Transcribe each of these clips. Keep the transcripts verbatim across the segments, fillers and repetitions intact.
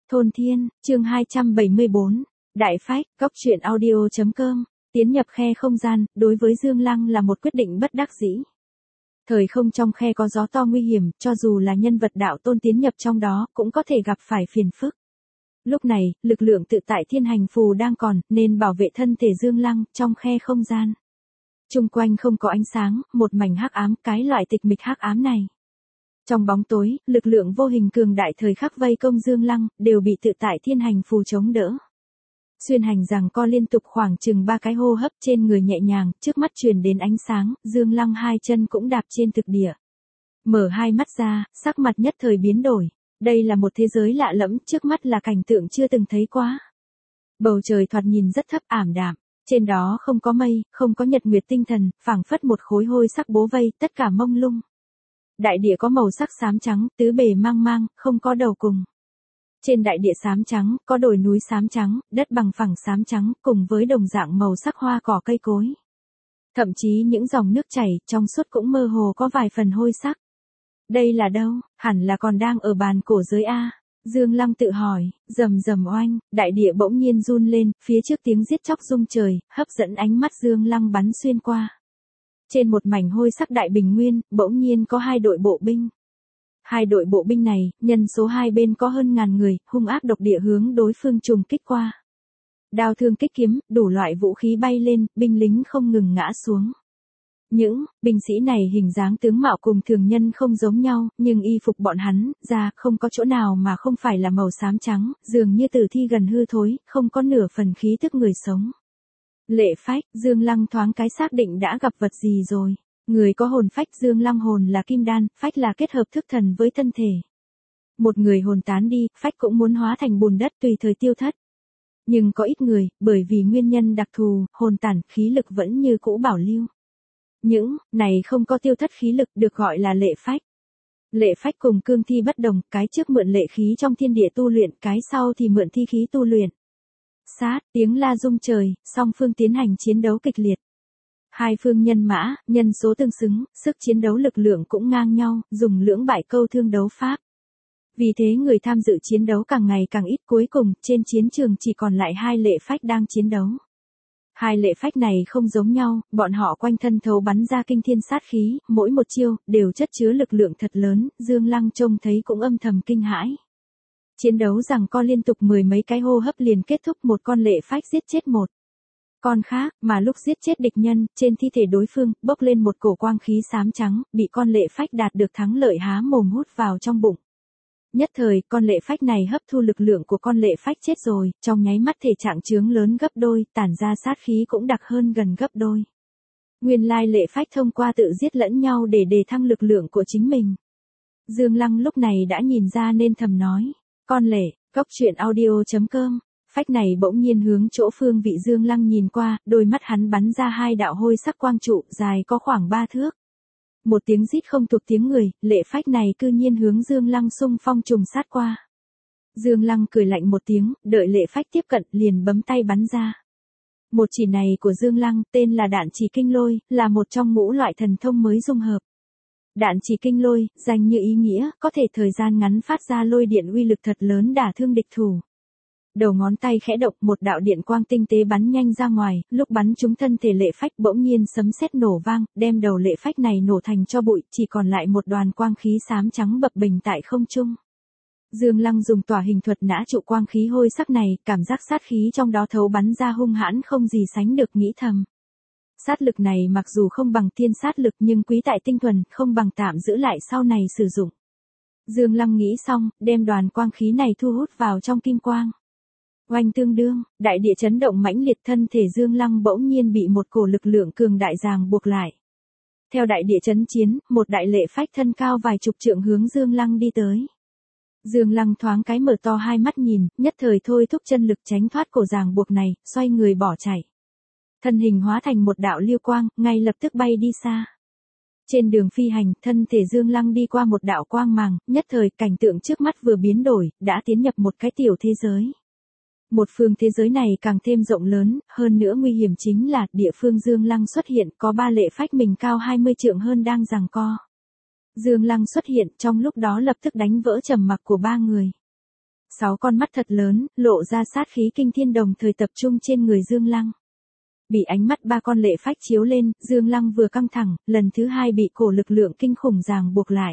Thôn Thiên, chương hai trăm bảy mươi bốn, Đại Phách, Góc truyện audio.com, tiến nhập khe không gian, đối với Dương Lăng là một quyết định bất đắc dĩ. Thời không trong khe có gió to nguy hiểm, cho dù là nhân vật đạo tôn tiến nhập trong đó, cũng có thể gặp phải phiền phức. Lúc này, lực lượng tự tại thiên hành phù đang còn, nên bảo vệ thân thể Dương Lăng, trong khe không gian. Chung quanh không có ánh sáng, một mảnh hắc ám, cái loại tịch mịch hắc ám này. Trong bóng tối, lực lượng vô hình cường đại thời khắc vây công Dương Lăng, đều bị tự tại thiên hành phù chống đỡ. Xuyên hành rằng co liên tục khoảng chừng ba cái hô hấp trên người nhẹ nhàng, trước mắt truyền đến ánh sáng, Dương Lăng hai chân cũng đạp trên thực địa. Mở hai mắt ra, sắc mặt nhất thời biến đổi. Đây là một thế giới lạ lẫm, trước mắt là cảnh tượng chưa từng thấy quá. Bầu trời thoạt nhìn rất thấp ảm đạm, trên đó không có mây, không có nhật nguyệt tinh thần, phảng phất một khối hôi sắc bố vây, tất cả mông lung. Đại địa có màu sắc xám trắng, tứ bề mang mang, không có đầu cùng. Trên đại địa xám trắng, có đồi núi xám trắng, đất bằng phẳng xám trắng, cùng với đồng dạng màu sắc hoa cỏ cây cối. Thậm chí những dòng nước chảy, trong suốt cũng mơ hồ có vài phần hôi sắc. Đây là đâu? Hẳn là còn đang ở bàn cổ giới A. Dương Lăng tự hỏi, rầm rầm oanh, đại địa bỗng nhiên run lên, phía trước tiếng giết chóc rung trời, hấp dẫn ánh mắt Dương Lăng bắn xuyên qua. Trên một mảnh hôi sắc đại bình nguyên, bỗng nhiên có hai đội bộ binh. Hai đội bộ binh này, nhân số hai bên có hơn ngàn người, hung ác độc địa hướng đối phương trùng kích qua. Đao thương kích kiếm, đủ loại vũ khí bay lên, binh lính không ngừng ngã xuống. Những binh sĩ này hình dáng tướng mạo cùng thường nhân không giống nhau, nhưng y phục bọn hắn ra không có chỗ nào mà không phải là màu xám trắng, dường như tử thi gần hư thối, không có nửa phần khí tức người sống. Lệ phách, Dương Lăng thoáng cái xác định đã gặp vật gì rồi. Người có hồn phách, Dương Lăng hồn là kim đan, phách là kết hợp thức thần với thân thể. Một người hồn tán đi, phách cũng muốn hóa thành bùn đất tùy thời tiêu thất. Nhưng có ít người, bởi vì nguyên nhân đặc thù, hồn tản, khí lực vẫn như cũ bảo lưu. Những này không có tiêu thất khí lực được gọi là lệ phách. Lệ phách cùng cương thi bất đồng, cái trước mượn lệ khí trong thiên địa tu luyện, cái sau thì mượn thi khí tu luyện. Sát, tiếng la rung trời, song phương tiến hành chiến đấu kịch liệt. Hai phương nhân mã, nhân số tương xứng, sức chiến đấu lực lượng cũng ngang nhau, dùng lưỡng bại câu thương đấu pháp. Vì thế người tham dự chiến đấu càng ngày càng ít, cuối cùng, trên chiến trường chỉ còn lại hai lệ phách đang chiến đấu. Hai lệ phách này không giống nhau, bọn họ quanh thân thấu bắn ra kinh thiên sát khí, mỗi một chiêu, đều chất chứa lực lượng thật lớn, Dương Lăng trông thấy cũng âm thầm kinh hãi. Chiến đấu rằng co liên tục mười mấy cái hô hấp liền kết thúc, một con lệ phách giết chết một con khác, mà lúc giết chết địch nhân, trên thi thể đối phương, bốc lên một cổ quang khí xám trắng, bị con lệ phách đạt được thắng lợi há mồm hút vào trong bụng. Nhất thời, con lệ phách này hấp thu lực lượng của con lệ phách chết rồi, trong nháy mắt thể trạng trướng lớn gấp đôi, tản ra sát khí cũng đặc hơn gần gấp đôi. Nguyên lai lệ phách thông qua tự giết lẫn nhau để đề thăng lực lượng của chính mình. Dương Lăng lúc này đã nhìn ra nên thầm nói, con lệ, góc truyện audio.com. Phách này bỗng nhiên hướng chỗ phương vị Dương Lăng nhìn qua, đôi mắt hắn bắn ra hai đạo hôi sắc quang trụ, dài có khoảng ba thước. Một tiếng rít không thuộc tiếng người, lệ phách này cư nhiên hướng Dương Lăng xung phong trùng sát qua. Dương Lăng cười lạnh một tiếng, đợi lệ phách tiếp cận, liền bấm tay bắn ra. Một chỉ này của Dương Lăng, tên là đạn chỉ kinh lôi, là một trong ngũ loại thần thông mới dung hợp. Đạn chỉ kinh lôi, danh như ý nghĩa, có thể thời gian ngắn phát ra lôi điện uy lực thật lớn đả thương địch thủ. Đầu ngón tay khẽ động, một đạo điện quang tinh tế bắn nhanh ra ngoài, lúc bắn trúng thân thể lệ phách bỗng nhiên sấm sét nổ vang, đem đầu lệ phách này nổ thành tro bụi, chỉ còn lại một đoàn quang khí xám trắng bập bềnh tại không trung. Dương Lăng dùng tỏa hình thuật nã trụ quang khí hôi sắc này, cảm giác sát khí trong đó thấu bắn ra hung hãn không gì sánh được, nghĩ thầm. Sát lực này mặc dù không bằng tiên sát lực nhưng quý tại tinh thuần, không bằng tạm giữ lại sau này sử dụng. Dương Lăng nghĩ xong, đem đoàn quang khí này thu hút vào trong kim quang. Oanh tương đương, đại địa chấn động mãnh liệt, thân thể Dương Lăng bỗng nhiên bị một cổ lực lượng cường đại ràng buộc lại. Theo đại địa chấn chiến, một đại lệ phách thân cao vài chục trượng hướng Dương Lăng đi tới. Dương Lăng thoáng cái mở to hai mắt nhìn, nhất thời thôi thúc chân lực tránh thoát cổ ràng buộc này, xoay người bỏ chạy. Thân hình hóa thành một đạo liêu quang, ngay lập tức bay đi xa. Trên đường phi hành, thân thể Dương Lăng đi qua một đạo quang màng, nhất thời cảnh tượng trước mắt vừa biến đổi, đã tiến nhập một cái tiểu thế giới. Một phương thế giới này càng thêm rộng lớn, hơn nữa nguy hiểm chính là địa phương Dương Lăng xuất hiện có ba lệ phách mình cao hai mươi trượng hơn đang giằng co. Dương Lăng xuất hiện trong lúc đó lập tức đánh vỡ trầm mặc của ba người. Sáu con mắt thật lớn, lộ ra sát khí kinh thiên đồng thời tập trung trên người Dương Lăng. Bị ánh mắt ba con lệ phách chiếu lên, Dương Lăng vừa căng thẳng, lần thứ hai bị cổ lực lượng kinh khủng ràng buộc lại.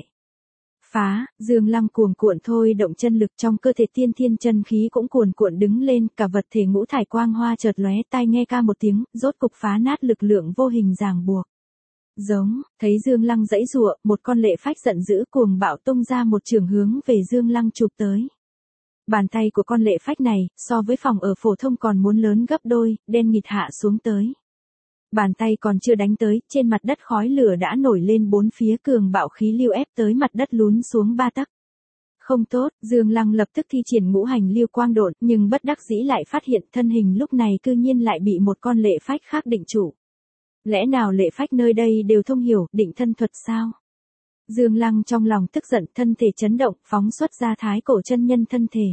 Phá, Dương Lăng cuồng cuộn thôi động chân lực trong cơ thể tiên thiên chân khí cũng cuồn cuộn đứng lên, cả vật thể ngũ thải quang hoa chợt lóe, tai nghe ca một tiếng, rốt cục phá nát lực lượng vô hình ràng buộc. Giống, thấy Dương Lăng giãy giụa, một con lệ phách giận dữ cuồng bạo tung ra một trường hướng về Dương Lăng chụp tới. Bàn tay của con lệ phách này, so với phòng ở phổ thông còn muốn lớn gấp đôi, đen nghịt hạ xuống tới. Bàn tay còn chưa đánh tới, trên mặt đất khói lửa đã nổi lên bốn phía, cường bạo khí lưu ép tới mặt đất lún xuống ba tấc. Không tốt, Dương Lăng lập tức thi triển ngũ hành lưu quang độn, nhưng bất đắc dĩ lại phát hiện thân hình lúc này cư nhiên lại bị một con lệ phách khác định chủ. Lẽ nào lệ phách nơi đây đều thông hiểu định thân thuật sao? Dương Lăng trong lòng tức giận, thân thể chấn động, phóng xuất ra thái cổ chân nhân thân thể.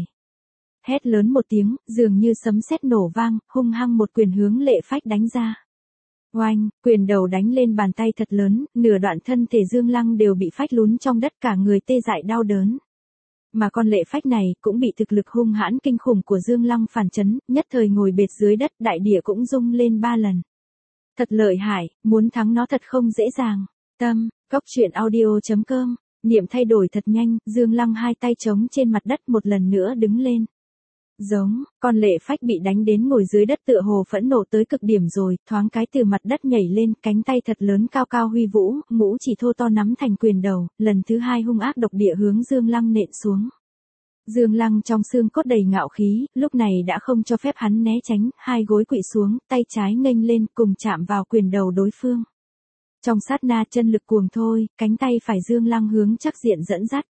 Hét lớn một tiếng, dường như sấm sét nổ vang, hung hăng một quyền hướng lệ phách đánh ra. Oanh, quyền đầu đánh lên bàn tay thật lớn, nửa đoạn thân thể Dương Lăng đều bị phách lún trong đất, cả người tê dại đau đớn. Mà con lệ phách này cũng bị thực lực hung hãn kinh khủng của Dương Lăng phản chấn, nhất thời ngồi bệt dưới đất, đại địa cũng rung lên ba lần. Thật lợi hại, muốn thắng nó thật không dễ dàng. Tâm, cốc truyện audio chấm com, niệm thay đổi thật nhanh, Dương Lăng hai tay trống trên mặt đất một lần nữa đứng lên. Giống, con lệ phách bị đánh đến ngồi dưới đất tựa hồ phẫn nộ tới cực điểm rồi, thoáng cái từ mặt đất nhảy lên, cánh tay thật lớn cao cao huy vũ, ngũ chỉ thô to nắm thành quyền đầu, lần thứ hai hung ác độc địa hướng Dương Lăng nện xuống. Dương Lăng trong xương cốt đầy ngạo khí, lúc này đã không cho phép hắn né tránh, hai gối quỵ xuống, tay trái nghênh lên cùng chạm vào quyền đầu đối phương. Trong sát na chân lực cuồng thôi, cánh tay phải Dương Lăng hướng chắc diện dẫn dắt.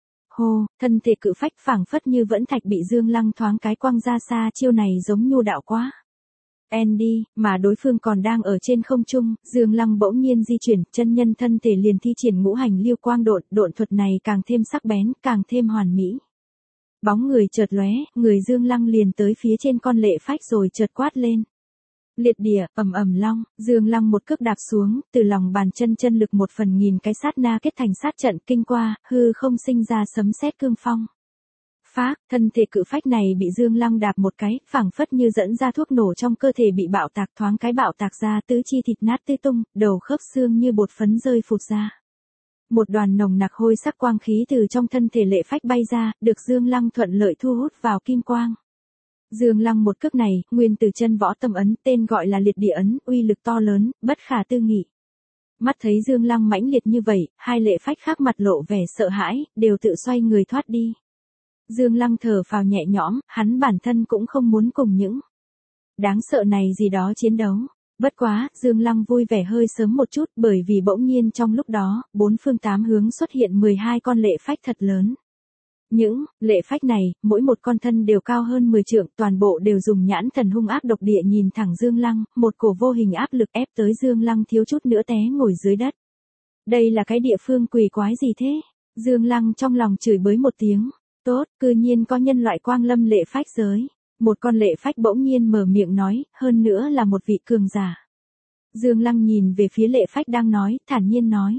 Hô, thân thể cự phách phảng phất như vẫn thạch bị Dương Lăng thoáng cái quăng ra xa, chiêu này giống nhu đạo quá. Andy, mà đối phương còn đang ở trên không trung, Dương Lăng bỗng nhiên di chuyển, chân nhân thân thể liền thi triển ngũ hành lưu quang độn, độn thuật này càng thêm sắc bén, càng thêm hoàn mỹ. Bóng người chợt lóe, người Dương Lăng liền tới phía trên con lệ phách rồi chợt quát lên. Liệt địa, ầm ầm long, Dương Lăng một cước đạp xuống, từ lòng bàn chân chân lực một phần nghìn cái sát na kết thành sát trận kinh qua, hư không sinh ra sấm sét cương phong. Phác, thân thể cự phách này bị Dương Lăng đạp một cái, phảng phất như dẫn ra thuốc nổ trong cơ thể bị bạo tạc, thoáng cái bạo tạc ra tứ chi thịt nát tê tung, đầu khớp xương như bột phấn rơi phụt ra. Một đoàn nồng nặc hôi sắc quang khí từ trong thân thể lệ phách bay ra, được Dương Lăng thuận lợi thu hút vào kim quang. Dương Lăng một cước này, nguyên từ chân võ tâm ấn, tên gọi là liệt địa ấn, uy lực to lớn, bất khả tư nghị. Mắt thấy Dương Lăng mãnh liệt như vậy, hai lệ phách khác mặt lộ vẻ sợ hãi, đều tự xoay người thoát đi. Dương Lăng thở phào nhẹ nhõm, hắn bản thân cũng không muốn cùng những đáng sợ này gì đó chiến đấu. Bất quá, Dương Lăng vui vẻ hơi sớm một chút, bởi vì bỗng nhiên trong lúc đó, bốn phương tám hướng xuất hiện mười hai con lệ phách thật lớn. Những lệ phách này, mỗi một con thân đều cao hơn mười trượng, toàn bộ đều dùng nhãn thần hung ác độc địa nhìn thẳng Dương Lăng, một cổ vô hình áp lực ép tới Dương Lăng thiếu chút nữa té ngồi dưới đất. Đây là cái địa phương quỷ quái gì thế? Dương Lăng trong lòng chửi bới một tiếng. Tốt, cư nhiên có nhân loại quang lâm lệ phách giới. Một con lệ phách bỗng nhiên mở miệng nói, hơn nữa là một vị cường giả. Dương Lăng nhìn về phía lệ phách đang nói, thản nhiên nói.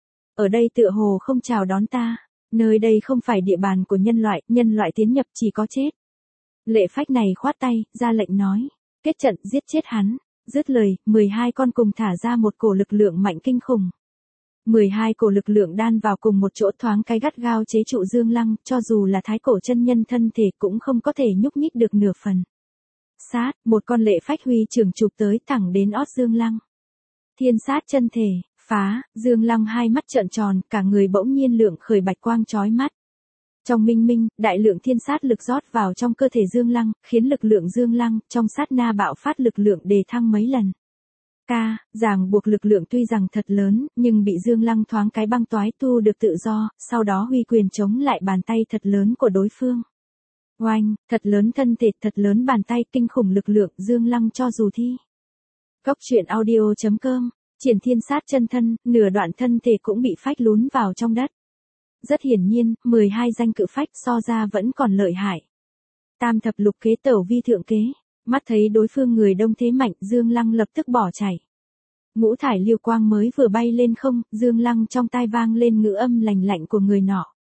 Ở đây tựa hồ không chào đón ta. Nơi đây không phải địa bàn của nhân loại, nhân loại tiến nhập chỉ có chết. Lệ phách này khoát tay, ra lệnh nói. Kết trận giết chết hắn. Dứt lời, mười hai con cùng thả ra một cổ lực lượng mạnh kinh khủng. mười hai cổ lực lượng đan vào cùng một chỗ thoáng cái gắt gao chế trụ Dương Lăng, cho dù là thái cổ chân nhân thân thể cũng không có thể nhúc nhích được nửa phần. Sát, một con lệ phách huy trưởng chụp tới thẳng đến ót Dương Lăng. Thiên sát chân thể, phá, Dương Lăng hai mắt trợn tròn, cả người bỗng nhiên lượng khởi bạch quang chói mắt. Trong minh minh, đại lượng thiên sát lực rót vào trong cơ thể Dương Lăng, khiến lực lượng Dương Lăng trong sát na bạo phát lực lượng đề thăng mấy lần. Ca, ràng buộc lực lượng tuy rằng thật lớn, nhưng bị Dương Lăng thoáng cái băng toái tu được tự do, sau đó huy quyền chống lại bàn tay thật lớn của đối phương. Oanh, thật lớn thân thể, thật lớn bàn tay, kinh khủng lực lượng, Dương Lăng cho dù thi. Cốc truyện audio chấm com, triển thiên sát chân thân, nửa đoạn thân thể cũng bị phách lún vào trong đất. Rất hiển nhiên, mười hai danh cự phách so ra vẫn còn lợi hại. Tam thập lục kế tẩu vi thượng kế. Mắt thấy đối phương người đông thế mạnh, Dương Lăng lập tức bỏ chạy. Ngũ thải lưu quang mới vừa bay lên không, Dương Lăng trong tai vang lên ngữ âm lành lạnh của người nọ.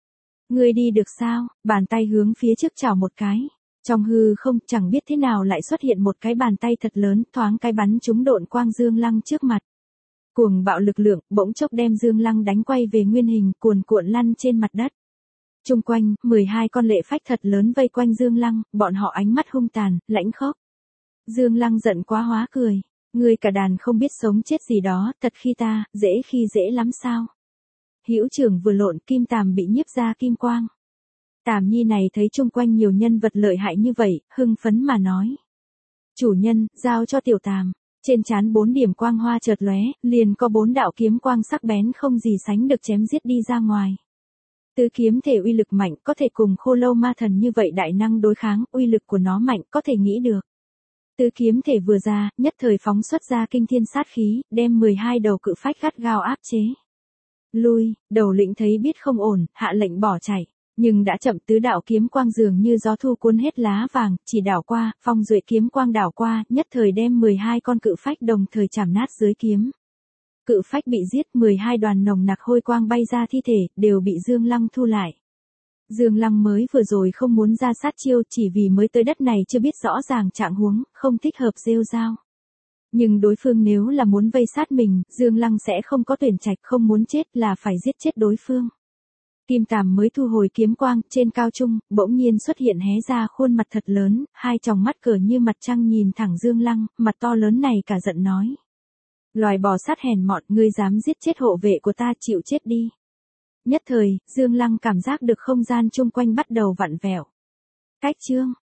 Ngươi đi được sao? Bàn tay hướng phía trước chảo một cái. Trong hư không chẳng biết thế nào lại xuất hiện một cái bàn tay thật lớn, thoáng cái bắn trúng độn quang Dương Lăng trước mặt. Cuồng bạo lực lượng, bỗng chốc đem Dương Lăng đánh quay về nguyên hình, cuồn cuộn lăn trên mặt đất. Trung quanh, mười hai con lệ phách thật lớn vây quanh Dương Lăng, bọn họ ánh mắt hung tàn, lãnh khốc. Dương Lăng giận quá hóa cười. Ngươi cả đàn không biết sống chết gì đó, thật khi ta, dễ khi dễ lắm sao? Hữu trưởng vừa lộn, kim tàm bị nhiếp ra kim quang. Tàm Nhi này thấy chung quanh nhiều nhân vật lợi hại như vậy, hưng phấn mà nói. Chủ nhân, giao cho tiểu tàm. Trên trán bốn điểm quang hoa chợt lóe, liền có bốn đạo kiếm quang sắc bén không gì sánh được chém giết đi ra ngoài. Tứ kiếm thể uy lực mạnh, có thể cùng Khô Lâu Ma Thần như vậy đại năng đối kháng, uy lực của nó mạnh, có thể nghĩ được. Tứ kiếm thể vừa ra, nhất thời phóng xuất ra kinh thiên sát khí, đem mười hai đầu cự phách gắt gao áp chế. Lui, đầu lĩnh thấy biết không ổn, hạ lệnh bỏ chạy, nhưng đã chậm, tứ đạo kiếm quang dường như gió thu cuốn hết lá vàng, chỉ đảo qua, phong duệ kiếm quang đảo qua, nhất thời đem mười hai con cự phách đồng thời chảm nát dưới kiếm. Cự phách bị giết, mười hai đoàn nồng nặc hôi quang bay ra thi thể, đều bị Dương Lăng thu lại. Dương Lăng mới vừa rồi không muốn ra sát chiêu, chỉ vì mới tới đất này chưa biết rõ ràng trạng huống, không thích hợp rêu rao. Nhưng đối phương nếu là muốn vây sát mình, Dương Lăng sẽ không có tuyển trạch, không muốn chết là phải giết chết đối phương. Kim Tàm mới thu hồi kiếm quang, trên cao trung, bỗng nhiên xuất hiện hé ra khuôn mặt thật lớn, hai tròng mắt cờ như mặt trăng nhìn thẳng Dương Lăng, mặt to lớn này cả giận nói. Loài bò sát hèn mọn, ngươi dám giết chết hộ vệ của ta, chịu chết đi. Nhất thời, Dương Lăng cảm giác được không gian chung quanh bắt đầu vặn vẹo. Cách chương